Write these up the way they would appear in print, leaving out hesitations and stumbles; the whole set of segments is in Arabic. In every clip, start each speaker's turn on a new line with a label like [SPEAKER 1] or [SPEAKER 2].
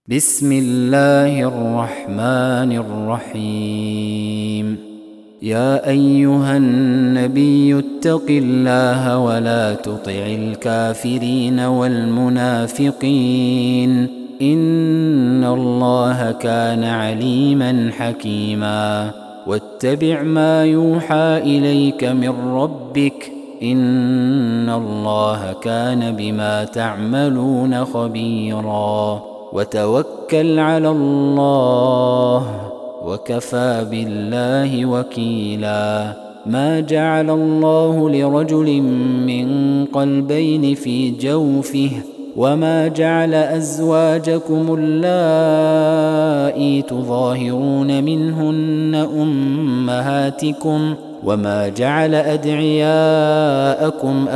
[SPEAKER 1] بسم الله الرحمن الرحيم. يا أيها النبي اتق الله ولا تطع الكافرين والمنافقين إن الله كان عليما حكيما. واتبع ما يوحى إليك من ربك إن الله كان بما تعملون خبيرا. وتوكل على الله وكفى بالله وكيلا. ما جعل الله لرجل من قلبين في جوفه وما جعل أزواجكم اللائي تظاهرون منهن أمهاتكم وما جعل أدعياءكم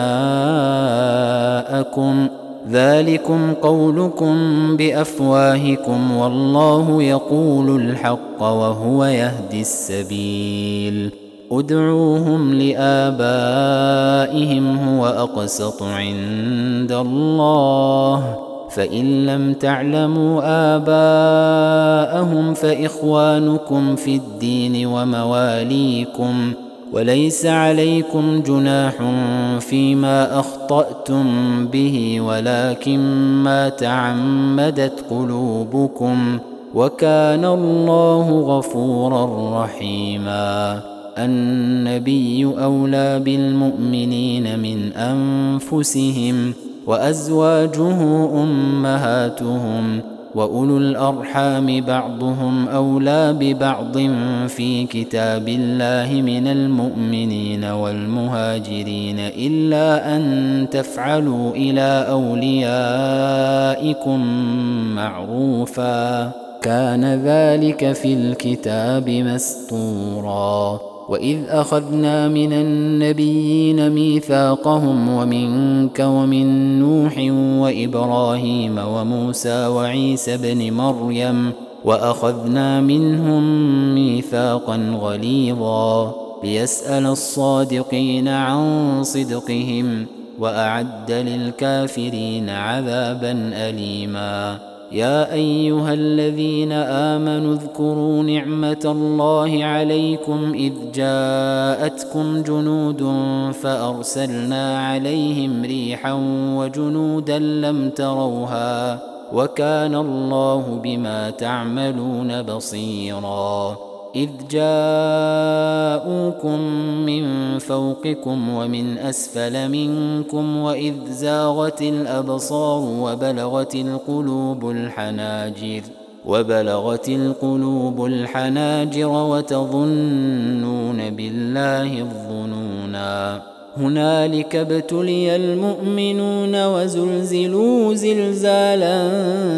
[SPEAKER 1] أبناءكم ذلكم قولكم بأفواهكم والله يقول الحق وهو يهدي السبيل. ادعوهم لآبائهم هو أقسط عند الله فإن لم تعلموا آباءهم فإخوانكم في الدين ومواليكم وليس عليكم جناح فيما أخطأتم به ولكن ما تعمدت قلوبكم وكان الله غفورا رحيما. النبي أولى بالمؤمنين من أنفسهم وأزواجه أمهاتهم وأولو الأرحام بعضهم أولى ببعض في كتاب الله من المؤمنين والمهاجرين إلا أن تفعلوا إلى أوليائكم معروفا كان ذلك في الكتاب مسطورا. وإذ أخذنا من النبيين ميثاقهم ومنك ومن نوح وإبراهيم وموسى وعيسى بن مريم وأخذنا منهم ميثاقا غليظا ليسأل الصادقين عن صدقهم وأعد للكافرين عذابا أليما. يا أيها الذين آمنوا اذكروا نعمة الله عليكم إذ جاءتكم جنود فأرسلنا عليهم ريحا وجنودا لم تروها وكان الله بما تعملون بصيرا. إذ جاءوكم من فوقكم ومن أسفل منكم وإذ زاغت الأبصار وبلغت القلوب الحناجر وتظنون بالله الظنونا. هنالك ابتلي المؤمنون وزلزلوا زلزالا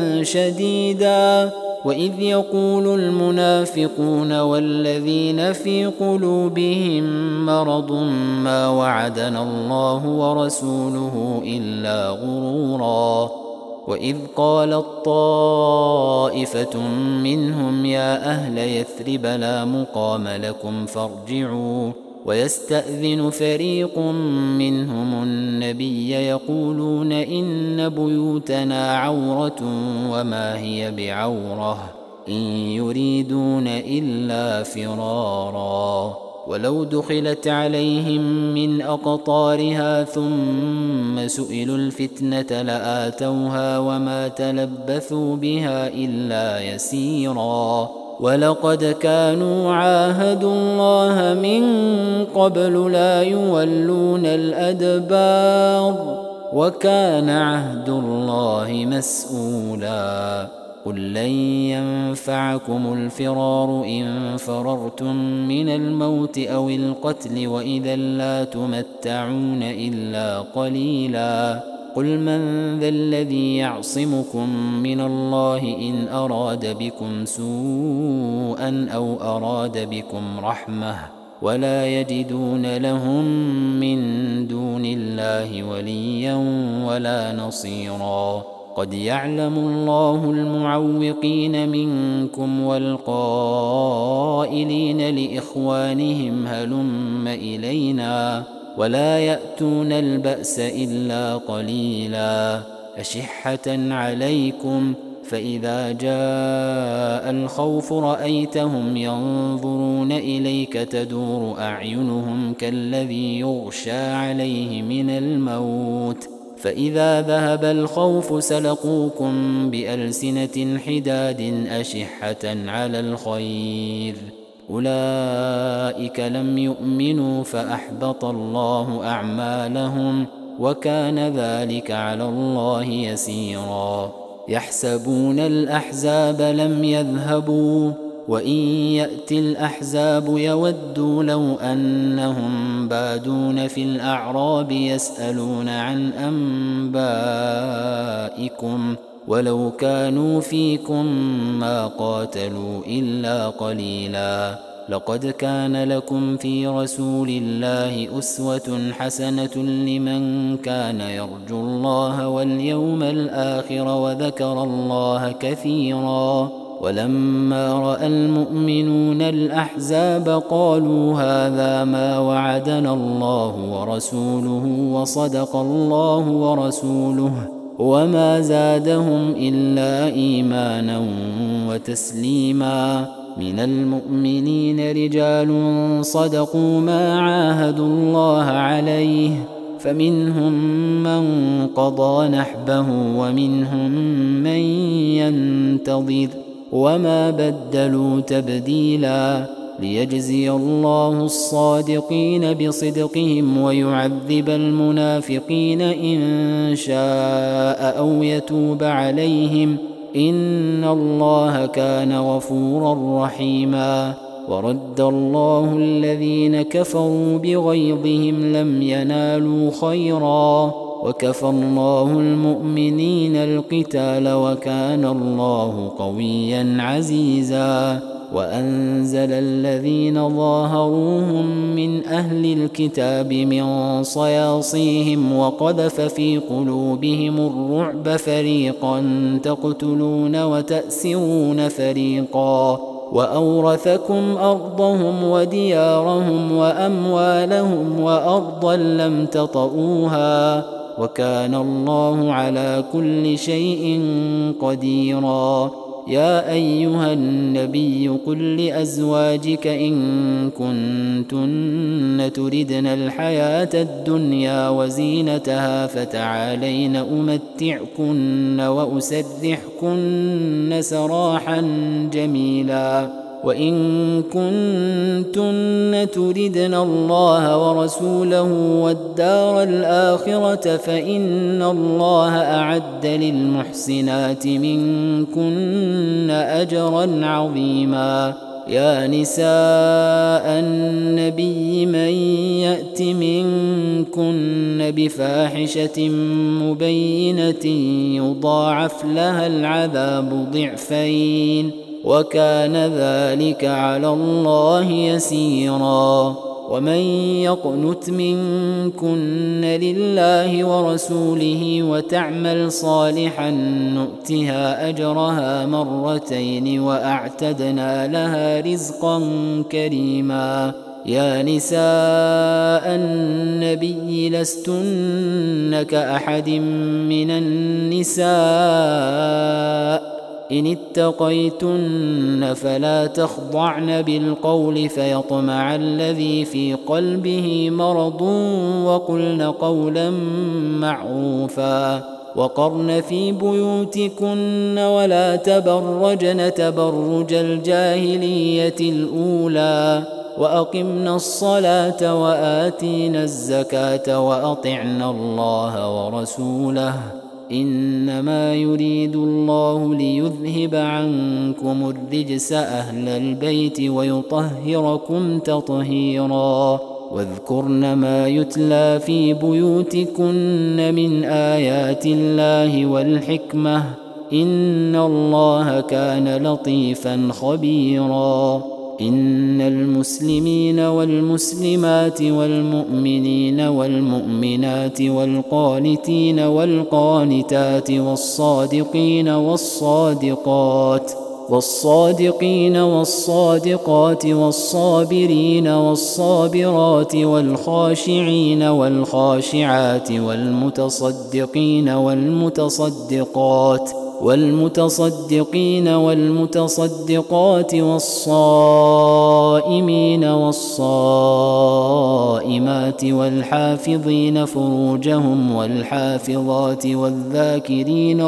[SPEAKER 1] شديدا. وإذ يقول المنافقون والذين في قلوبهم مرض ما وعدنا الله ورسوله إلا غرورا. وإذ قالت طائفة منهم يا أهل يثرب لا مقام لكم فارجعوا ويستأذن فريق منهم النبي يقولون إن بيوتنا عورة وما هي بعورة إن يريدون إلا فرارا. ولو دخلت عليهم من أقطارها ثم سئلوا الفتنة لآتوها وما تلبثوا بها إلا يسيرا. ولقد كانوا عاهدوا الله من قبل لا يولون الأدبار وكان عهد الله مسؤولا. قل لن ينفعكم الفرار إن فررتم من الموت أو القتل وإذا لا تمتعون إلا قليلا. قل من ذا الذي يعصمكم من الله إن أراد بكم سوءا أو أراد بكم رحمة ولا يجدون لهم من دون الله وليا ولا نصيرا. قد يعلم الله المعوقين منكم والقائلين لإخوانهم هلم إلينا ولا يأتون البأس إلا قليلا. أشحة عليكم فإذا جاء الخوف رأيتهم ينظرون إليك تدور أعينهم كالذي يغشى عليه من الموت فإذا ذهب الخوف سلقوكم بألسنة حداد أشحة على الخير أولئك لم يؤمنوا فأحبط الله أعمالهم وكان ذلك على الله يسيرا يحسبون الأحزاب لم يذهبوا وإن يأتي الأحزاب يودوا لو أنهم بادون في الأعراب يسألون عن أنبائكم ولو كانوا فيكم ما قاتلوا إلا قليلا لقد كان لكم في رسول الله أسوة حسنة لمن كان يرجو الله واليوم الآخر وذكر الله كثيرا ولما رأى المؤمنون الأحزاب قالوا هذا ما وعدنا الله ورسوله وصدق الله ورسوله وما زادهم إلا إيمانا وتسليما من المؤمنين رجال صدقوا ما عاهدوا الله عليه فمنهم من قضى نحبه ومنهم من ينتظر وما بدلوا تبديلا ليجزي الله الصادقين بصدقهم ويعذب المنافقين إن شاء أو يتوب عليهم إن الله كان غفورا رحيما ورد الله الذين كفروا بغيظهم لم ينالوا خيرا وكفى الله المؤمنين القتال وكان الله قويا عزيزا وأنزل الذين ظاهروهم من أهل الكتاب من صياصيهم وقذف في قلوبهم الرعب فريقا تقتلون وتأسرون فريقا وأورثكم أرضهم وديارهم وأموالهم وأرضا لم تطئوها وكان الله على كل شيء قديرا يا أيها النبي قل لأزواجك إن كنتن تردن الحياة الدنيا وزينتها فتعالين أمتعكن وأسرحكن سراحا جميلا وإن كنتن تردن الله ورسوله والدار الآخرة فإن الله أعد للمحسنات منكن أجرا عظيما يا نساء النبي من يأت منكن بفاحشة مبينة يضاعف لها العذاب ضعفين وكان ذلك على الله يسيرا ومن يقنت منكن لله ورسوله وتعمل صالحا نؤتها أجرها مرتين وأعتدنا لها رزقا كريما يا نساء النبي لستن كأحد من النساء إن اتقيتن فلا تخضعن بالقول فيطمع الذي في قلبه مرض وقلن قولا معروفا وقرن في بيوتكن ولا تبرجن تبرج الجاهلية الأولى وأقمنا الصلاة وآتينا الزكاة وأطعنا الله ورسوله إنما يريد الله ليذهب عنكم الرجس أهل البيت ويطهركم تطهيرا واذكرن ما يتلى في بيوتكن من آيات الله والحكمة إن الله كان لطيفا خبيرا إن المسلمين والمسلمات والمؤمنين والمؤمنات والقانتين والقانتات والصادقين والصادقات والصابرين والصابرات والخاشعين والخاشعات والمتصدقين والمتصدقات والمتصدقين والمتصدقات والصائمين والصائمات والحافظين فروجهم والحافظات والذاكرين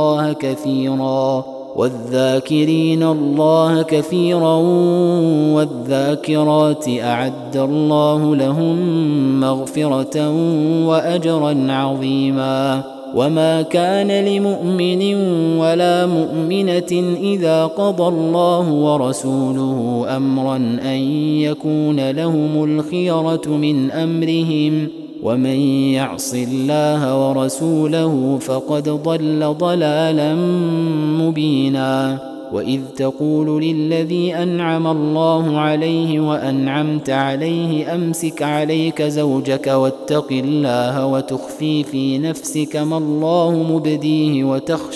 [SPEAKER 1] الله كثيرا والذاكرات أعد الله لهم مغفرة وأجرا عظيما. وما كان لمؤمن ولا مؤمنة إذا قضى الله ورسوله أمرا أن يكون لهم الخيرة من أمرهم ومن يعص الله ورسوله فقد ضل ضلالا مبينا. وإذ تقول للذي أنعم الله عليه وأنعمت عليه أمسك عليك زوجك واتق الله وتخفي في نفسك ما الله مبديه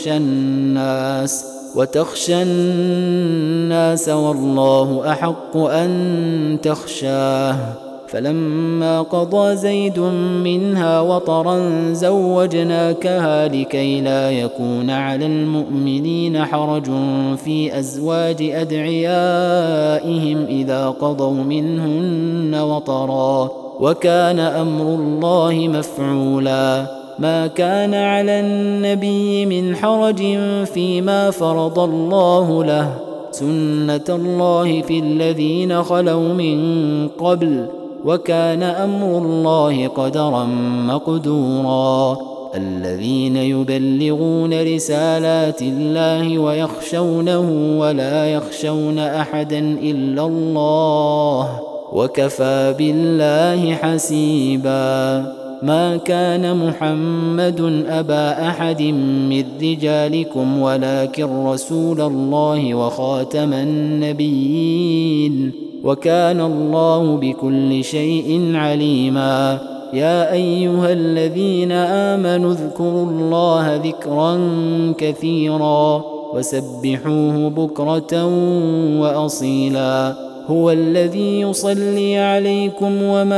[SPEAKER 1] وتخشى الناس والله أحق أن تخشاه. فلما قضى زيد منها وطرا زوجناكها لكي لا يكون على المؤمنين حرج في أزواج أدعيائهم إذا قضوا منهن وطرا وكان أمر الله مفعولا. ما كان على النبي من حرج فيما فرض الله له سنة الله في الذين خلوا من قبل وكان أمر الله قدرا مقدورا. الذين يبلغون رسالات الله ويخشونه ولا يخشون أحدا إلا الله وكفى بالله حسيبا. ما كان محمد أبا أحد من رجالكم ولكن رسول الله وخاتم النبيين وكان الله بكل شيء عليما. يا أيها الذين آمنوا اذكروا الله ذكرا كثيرا وسبحوه بكرة وأصيلا. هو الذي يصلي عليكم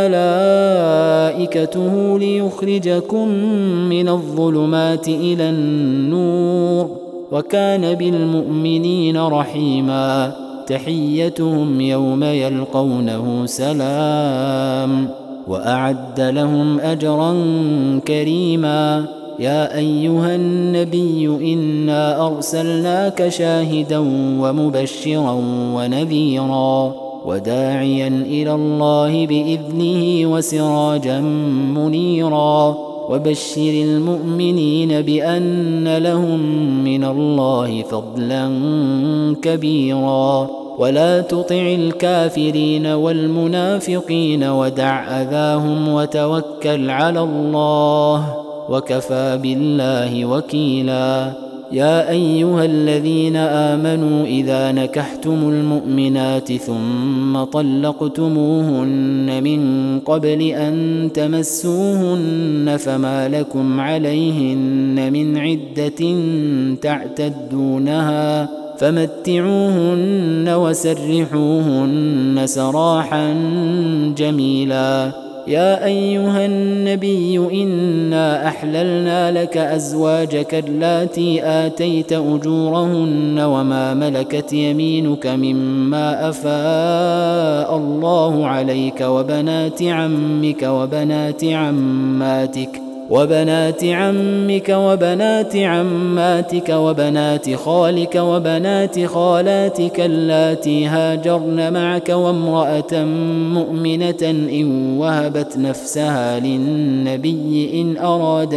[SPEAKER 1] وملائكته ليخرجكم من الظلمات إلى النور وكان بالمؤمنين رحيما. تحيتهم يوم يلقونه سلام وأعد لهم أجرا كريما. يا أيها النبي إنا أرسلناك شاهدا ومبشرا ونذيرا وداعيا إلى الله بإذنه وسراجا منيرا. وبشر المؤمنين بأن لهم من الله فضلا كبيرا. ولا تطع الكافرين والمنافقين ودع أذاهم وتوكل على الله وكفى بالله وكيلا. يا أيها الذين آمنوا إذا نكحتم المؤمنات ثم طلقتموهن من قبل أن تمسوهن فما لكم عليهن من عدة تعتدونها فمتعوهن وسرحوهن سراحا جميلا. يا أيها النبي إنا أحللنا لك أزواجك اللاتي آتيت أجورهن وما ملكت يمينك مما أفاء الله عليك وبنات عمك وبنات عماتك وبنات خالك وبنات خالاتك اللاتي هاجرن معك وامرأة مؤمنة إن وهبت نفسها للنبي إن أراد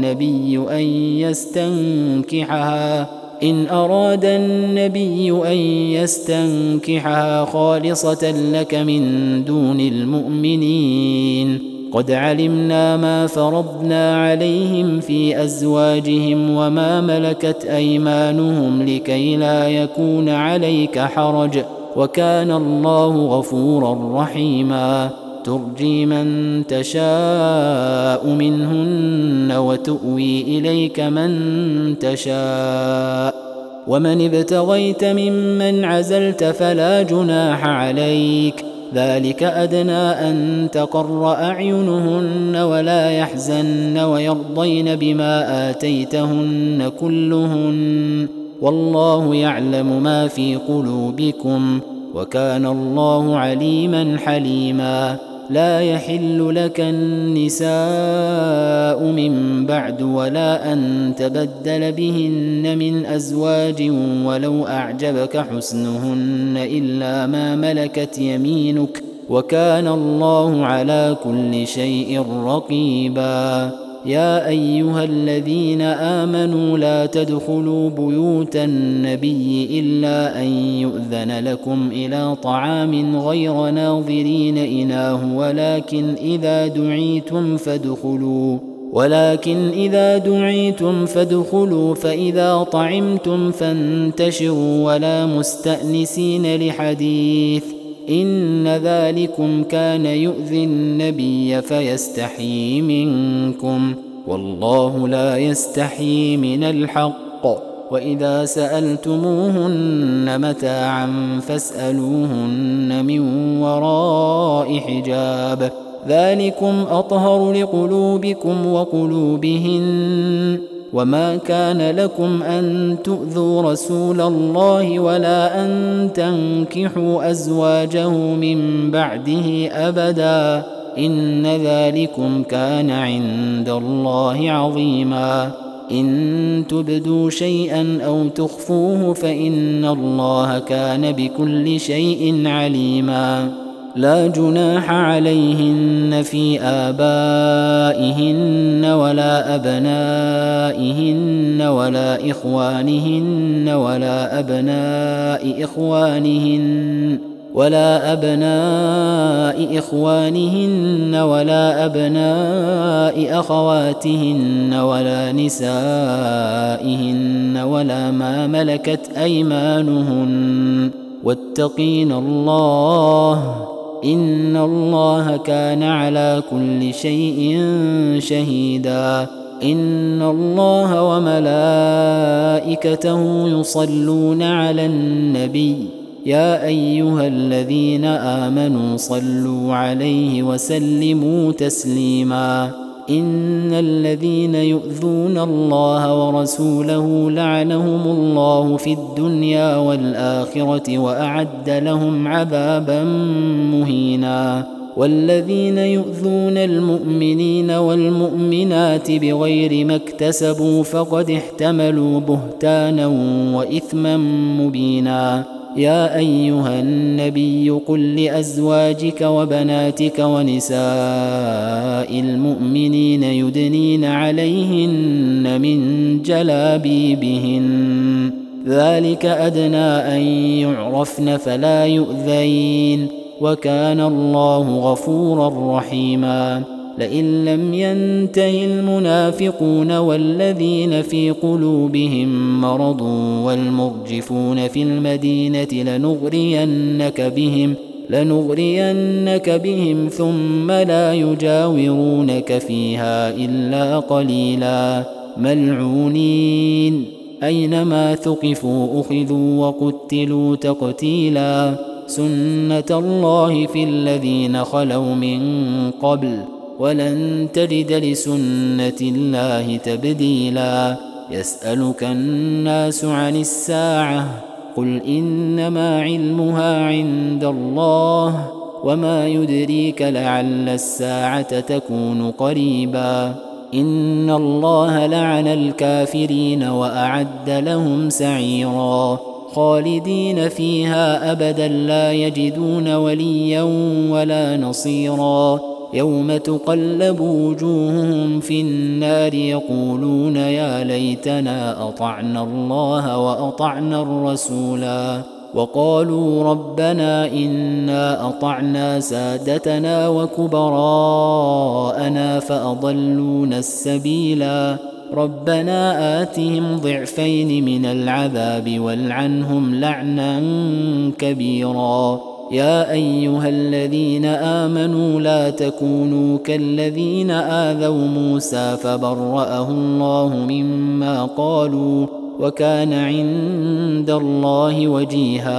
[SPEAKER 1] النبي أن يستنكحها خالصة لك من دون المؤمنين. قد علمنا ما فرضنا عليهم في أزواجهم وما ملكت أيمانهم لكي لا يكون عليك حرج وكان الله غفورا رحيما. ترجي من تشاء منهن وتؤوي إليك من تشاء ومن ابتغيت ممن عزلت فلا جناح عليك ذلك أدنى أن تقر أعينهن ولا يحزن ويرضين بما آتيتهن كلهن والله يعلم ما في قلوبكم وكان الله عليما حليما لا يحل لك النساء من بعد ولا أن تبدل بهن من أزواج ولو أعجبك حسنهن إلا ما ملكت يمينك وكان الله على كل شيء رقيبا يا أيها الذين آمنوا لا تدخلوا بيوت النبي إلا أن يؤذن لكم إلى طعام غير ناظرين إناه ولكن إذا دعيتم فادخلوا فإذا طعمتم فانتشروا ولا مستأنسين لحديث إن ذلكم كان يؤذي النبي فيستحيي منكم والله لا يستحيي من الحق وإذا سألتموهن متاعا فاسألوهن من وراء حجاب ذلكم أطهر لقلوبكم وقلوبهن وما كان لكم أن تؤذوا رسول الله ولا أن تنكحوا أزواجه من بعده أبدا إن ذلكم كان عند الله عظيما إن تبدوا شيئا أو تخفوه فإن الله كان بكل شيء عليما لا جناح عليهن في آبائهن ولا أبنائهن ولا إخوانهن ولا أبناء إخوانهن ولا أبناء أخواتهن ولا نسائهن ولا ما ملكت أيمانهن واتقين الله إن الله كان على كل شيء شهيدا إن الله وملائكته يصلون على النبي يا أيها الذين آمنوا صلوا عليه وسلموا تسليما إن الذين يؤذون الله ورسوله لعنهم الله في الدنيا والآخرة وأعد لهم عذابا مهينا والذين يؤذون المؤمنين والمؤمنات بغير ما اكتسبوا فقد احتملوا بهتانا وإثما مبينا يا أيها النبي قل لأزواجك وبناتك ونساء المؤمنين يدنين عليهن من جلابيبهن ذلك أدنى أن يعرفن فلا يؤذين وكان الله غفورا رحيما لئن لم ينته المنافقون والذين في قلوبهم مرض والمرجفون في المدينة لنغرينك بهم ثم لا يجاورونك فيها إلا قليلا ملعونين أينما ثقفوا أخذوا وقتلوا تقتيلا سنة الله في الذين خلوا من قبل ولن تجد لسنة الله تبديلا يسألك الناس عن الساعة قل إنما علمها عند الله وما يدريك لعل الساعة تكون قريبا إن الله لعن الكافرين وأعد لهم سعيرا خالدين فيها أبدا لا يجدون وليا ولا نصيرا يوم تقلب وجوههم في النار يقولون يا ليتنا أطعنا الله وأطعنا الرسولا وقالوا ربنا إنا أطعنا سادتنا وكبراءنا فأضلونا السبيلا ربنا آتهم ضعفين من العذاب والعنهم لعنا كبيرا يا أيها الذين آمنوا لا تكونوا كالذين آذوا موسى فبرأه الله مما قالوا وكان عند الله وجيها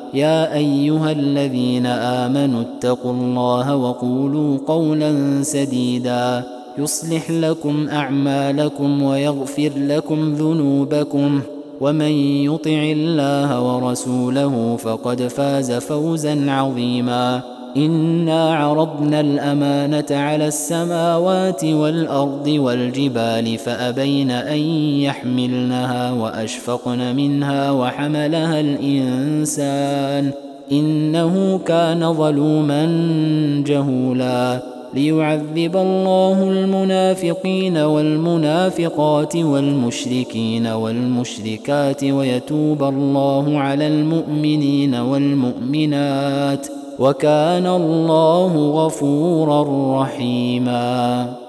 [SPEAKER 1] يا أيها الذين آمنوا اتقوا الله وقولوا قولا سديدا يصلح لكم أعمالكم ويغفر لكم ذنوبكم ومن يطع الله ورسوله فقد فاز فوزا عظيما إنا عرضنا الأمانة على السماوات والأرض والجبال فأبين أن يحملنها وأشفقن منها وحملها الإنسان إنه كان ظلوما جهولا ليعذب الله المنافقين والمنافقات والمشركين والمشركات ويتوب الله على المؤمنين والمؤمنات وكان الله غفورا رحيما.